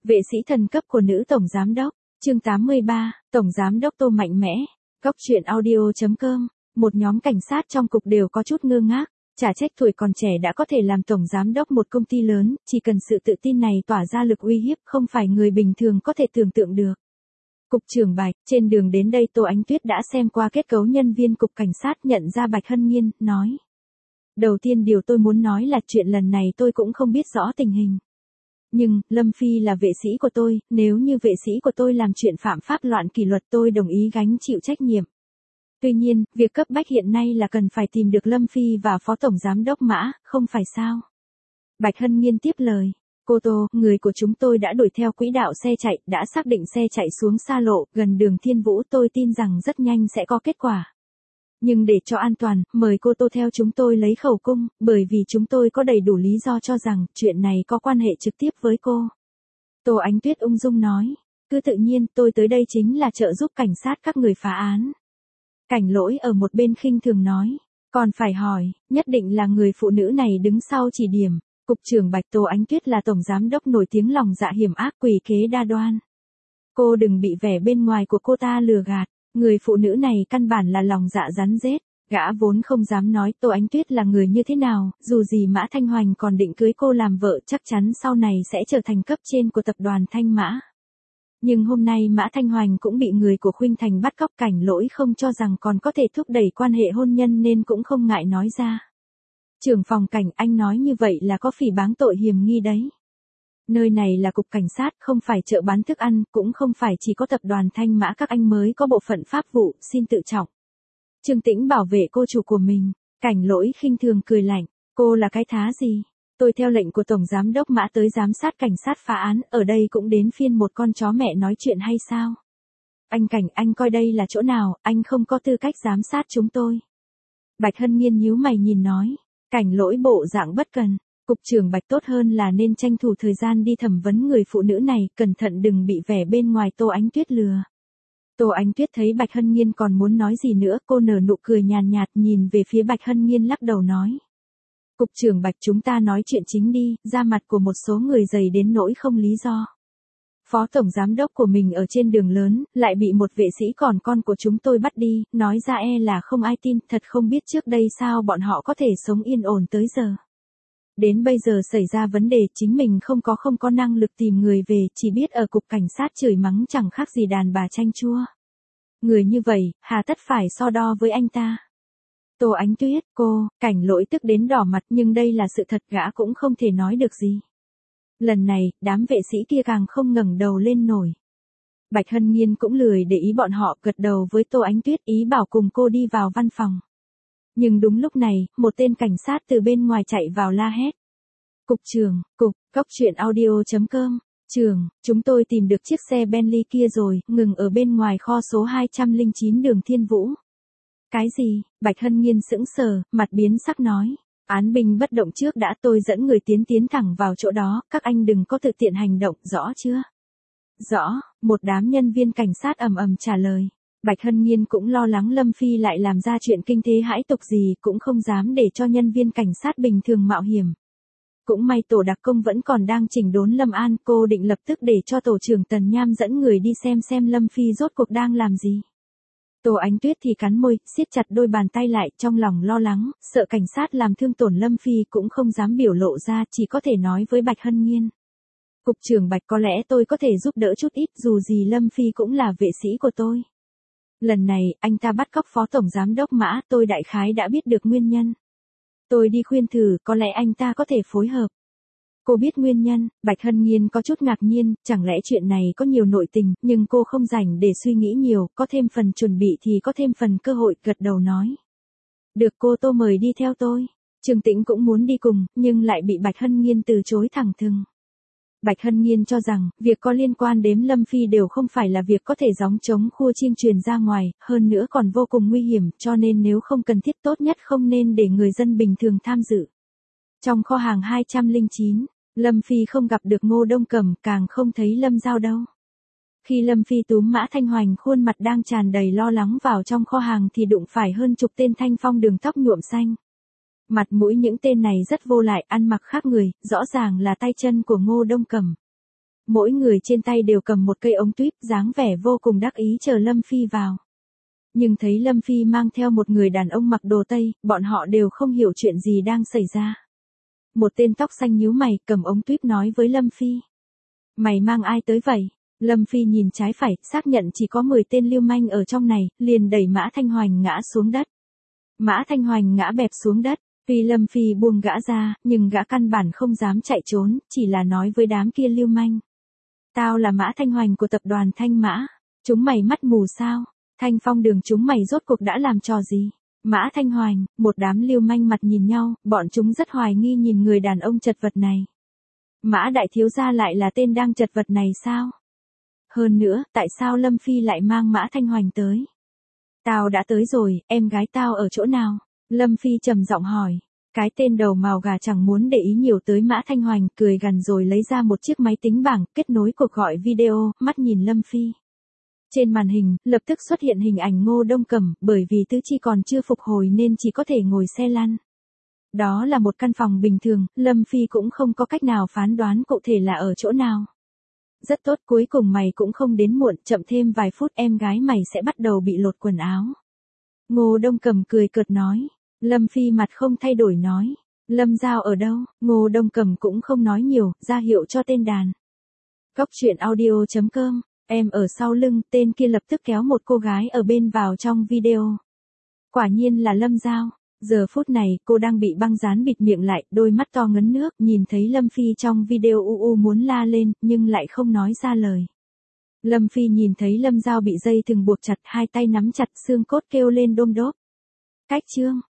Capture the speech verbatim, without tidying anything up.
Vệ sĩ thần cấp của nữ tổng giám đốc, chương tám mươi ba, tổng giám đốc Tô mạnh mẽ, góc truyện audio chấm com, một nhóm cảnh sát trong cục đều có chút ngơ ngác, chả trách tuổi còn trẻ đã có thể làm tổng giám đốc một công ty lớn, chỉ cần sự tự tin này tỏa ra lực uy hiếp không phải người bình thường có thể tưởng tượng được. Cục trưởng Bạch, trên đường đến đây Tô Ánh Tuyết đã xem qua kết cấu nhân viên cục cảnh sát nhận ra Bạch Hân Nhiên, nói. Đầu tiên điều tôi muốn nói là chuyện lần này tôi cũng không biết rõ tình hình. Nhưng, Lâm Phi là vệ sĩ của tôi, nếu như vệ sĩ của tôi làm chuyện phạm pháp loạn kỷ luật tôi đồng ý gánh chịu trách nhiệm. Tuy nhiên, việc cấp bách hiện nay là cần phải tìm được Lâm Phi và Phó Tổng Giám đốc Mã, không phải sao? Bạch Hân Nhiên tiếp lời. Cô Tô, người của chúng tôi đã đuổi theo quỹ đạo xe chạy, đã xác định xe chạy xuống xa lộ, gần đường Thiên Vũ, tôi tin rằng rất nhanh sẽ có kết quả. Nhưng để cho an toàn, mời cô Tô theo chúng tôi lấy khẩu cung, bởi vì chúng tôi có đầy đủ lý do cho rằng chuyện này có quan hệ trực tiếp với cô. Tô Ánh Tuyết ung dung nói, cứ tự nhiên tôi tới đây chính là trợ giúp cảnh sát các người phá án. Cảnh Lỗi ở một bên khinh thường nói, còn phải hỏi, nhất định là người phụ nữ này đứng sau chỉ điểm. Cục trưởng Bạch, Tô Ánh Tuyết là tổng giám đốc nổi tiếng lòng dạ hiểm ác, quỷ kế đa đoan. Cô đừng bị vẻ bên ngoài của cô ta lừa gạt, người phụ nữ này căn bản là lòng dạ rắn rết, gã vốn không dám nói Tô Ánh Tuyết là người như thế nào, dù gì Mã Thanh Hoành còn định cưới cô làm vợ, chắc chắn sau này sẽ trở thành cấp trên của tập đoàn Thanh Mã. Nhưng hôm nay Mã Thanh Hoành cũng bị người của Khuynh Thành bắt cóc, Cảnh Lỗi không cho rằng còn có thể thúc đẩy quan hệ hôn nhân nên cũng không ngại nói ra. Trưởng phòng Cảnh, anh nói như vậy là có phỉ báng tội hiềm nghi đấy. Nơi này là cục cảnh sát, không phải chợ bán thức ăn, cũng không phải chỉ có tập đoàn Thanh Mã các anh mới có bộ phận pháp vụ, xin tự trọng. Trương Tĩnh bảo vệ cô chủ của mình, Cảnh Lỗi khinh thường cười lạnh, cô là cái thá gì? Tôi theo lệnh của Tổng Giám đốc Mã tới giám sát cảnh sát phá án, ở đây cũng đến phiên một con chó mẹ nói chuyện hay sao? Anh Cảnh, anh coi đây là chỗ nào, anh không có tư cách giám sát chúng tôi. Bạch Hân Nhiên nhíu mày nhìn nói. Cảnh Lỗi bộ dạng bất cần, cục trưởng Bạch tốt hơn là nên tranh thủ thời gian đi thẩm vấn người phụ nữ này, cẩn thận đừng bị vẻ bên ngoài Tô Ánh Tuyết lừa. Tô Ánh Tuyết thấy Bạch Hân Nhiên còn muốn nói gì nữa, cô nở nụ cười nhàn nhạt, nhạt nhìn về phía Bạch Hân Nhiên lắc đầu nói. Cục trưởng Bạch, chúng ta nói chuyện chính đi, da mặt của một số người dày đến nỗi không lý do. Phó tổng giám đốc của mình ở trên đường lớn, lại bị một vệ sĩ còn con của chúng tôi bắt đi, nói ra e là không ai tin, thật không biết trước đây sao bọn họ có thể sống yên ổn tới giờ. Đến bây giờ xảy ra vấn đề, chính mình không có không có năng lực tìm người về, chỉ biết ở cục cảnh sát chửi mắng chẳng khác gì đàn bà chanh chua. Người như vậy, hà tất phải so đo với anh ta. Tô Ánh Tuyết, cô, Cảnh Lỗi tức đến đỏ mặt, nhưng đây là sự thật, gã cũng không thể nói được gì. Lần này, đám vệ sĩ kia càng không ngẩng đầu lên nổi. Bạch Hân Nhiên cũng lười để ý bọn họ, gật đầu với Tô Ánh Tuyết, ý bảo cùng cô đi vào văn phòng. Nhưng đúng lúc này, một tên cảnh sát từ bên ngoài chạy vào la hét. Cục trưởng, cục, góc truyện audio chấm com, trưởng, chúng tôi tìm được chiếc xe Bentley kia rồi, ngừng ở bên ngoài kho số hai trăm lẻ chín đường Thiên Vũ. Cái gì? Bạch Hân Nhiên sững sờ, mặt biến sắc nói. Án binh bất động trước đã, tôi dẫn người tiến tiến thẳng vào chỗ đó, các anh đừng có tự tiện hành động, rõ chưa? Rõ, một đám nhân viên cảnh sát ầm ầm trả lời. Bạch Hân Nhiên cũng lo lắng Lâm Phi lại làm ra chuyện kinh thế hãi tục gì, cũng không dám để cho nhân viên cảnh sát bình thường mạo hiểm. Cũng may tổ đặc công vẫn còn đang chỉnh đốn Lâm An, cô định lập tức để cho tổ trưởng Tần Nham dẫn người đi xem xem Lâm Phi rốt cuộc đang làm gì. Tô Ánh Tuyết thì cắn môi, siết chặt đôi bàn tay lại, trong lòng lo lắng, sợ cảnh sát làm thương tổn Lâm Phi, cũng không dám biểu lộ ra, chỉ có thể nói với Bạch Hân Nhiên. Cục trưởng Bạch, có lẽ tôi có thể giúp đỡ chút ít, dù gì Lâm Phi cũng là vệ sĩ của tôi. Lần này, anh ta bắt cóc Phó Tổng Giám đốc Mã, tôi đại khái đã biết được nguyên nhân. Tôi đi khuyên thử, có lẽ anh ta có thể phối hợp. Cô biết nguyên nhân, Bạch Hân Nhiên có chút ngạc nhiên, chẳng lẽ chuyện này có nhiều nội tình, nhưng cô không rảnh để suy nghĩ nhiều, có thêm phần chuẩn bị thì có thêm phần cơ hội, gật đầu nói. Được, cô Tô mời đi theo tôi. Trương Tĩnh cũng muốn đi cùng, nhưng lại bị Bạch Hân Nhiên từ chối thẳng thừng. Bạch Hân Nhiên cho rằng, việc có liên quan đến Lâm Phi đều không phải là việc có thể gióng trống khua chiêng truyền ra ngoài, hơn nữa còn vô cùng nguy hiểm, cho nên nếu không cần thiết tốt nhất không nên để người dân bình thường tham dự. Trong kho hàng hai trăm lẻ chín, Lâm Phi không gặp được Ngô Đông Cẩm, càng không thấy Lâm Giao đâu. Khi Lâm Phi túm Mã Thanh Hoành khuôn mặt đang tràn đầy lo lắng vào trong kho hàng thì đụng phải hơn chục tên thanh phong đường tóc nhuộm xanh. Mặt mũi những tên này rất vô lại, ăn mặc khác người, rõ ràng là tay chân của Ngô Đông Cẩm. Mỗi người trên tay đều cầm một cây ống tuyếp, dáng vẻ vô cùng đắc ý chờ Lâm Phi vào. Nhưng thấy Lâm Phi mang theo một người đàn ông mặc đồ Tây, bọn họ đều không hiểu chuyện gì đang xảy ra. Một tên tóc xanh nhíu mày, cầm ống tuyếp nói với Lâm Phi. Mày mang ai tới vậy? Lâm Phi nhìn trái phải, xác nhận chỉ có mười tên lưu manh ở trong này, liền đẩy Mã Thanh Hoành ngã xuống đất. Mã Thanh Hoành ngã bẹp xuống đất, tuy Lâm Phi buông gã ra, nhưng gã căn bản không dám chạy trốn, chỉ là nói với đám kia lưu manh. Tao là Mã Thanh Hoành của tập đoàn Thanh Mã, chúng mày mắt mù sao? Thanh Phong Đường chúng mày rốt cuộc đã làm trò gì? Mã Thanh Hoành, một đám lưu manh mặt nhìn nhau, bọn chúng rất hoài nghi nhìn người đàn ông chật vật này. Mã đại thiếu gia lại là tên đang chật vật này sao? Hơn nữa, tại sao Lâm Phi lại mang Mã Thanh Hoành tới? Tao đã tới rồi, em gái tao ở chỗ nào? Lâm Phi trầm giọng hỏi. Cái tên đầu màu gà chẳng muốn để ý nhiều tới Mã Thanh Hoành, cười gằn rồi lấy ra một chiếc máy tính bảng, kết nối cuộc gọi video, mắt nhìn Lâm Phi. Trên màn hình, lập tức xuất hiện hình ảnh Ngô Đông Cẩm, bởi vì tứ chi còn chưa phục hồi nên chỉ có thể ngồi xe lăn. Đó là một căn phòng bình thường, Lâm Phi cũng không có cách nào phán đoán cụ thể là ở chỗ nào. Rất tốt, cuối cùng mày cũng không đến muộn, chậm thêm vài phút em gái mày sẽ bắt đầu bị lột quần áo. Ngô Đông Cẩm cười cợt nói. Lâm Phi mặt không thay đổi nói. Lâm Giao ở đâu? Ngô Đông Cẩm cũng không nói nhiều, ra hiệu cho tên đàn. Cóc truyện audio chấm com, em ở sau lưng, tên kia lập tức kéo một cô gái ở bên vào trong video. Quả nhiên là Lâm Giao. Giờ phút này, cô đang bị băng dán bịt miệng lại, đôi mắt to ngấn nước, nhìn thấy Lâm Phi trong video u u muốn la lên, nhưng lại không nói ra lời. Lâm Phi nhìn thấy Lâm Giao bị dây thừng buộc chặt, hai tay nắm chặt xương cốt kêu lên đôm đốp. Cách chương.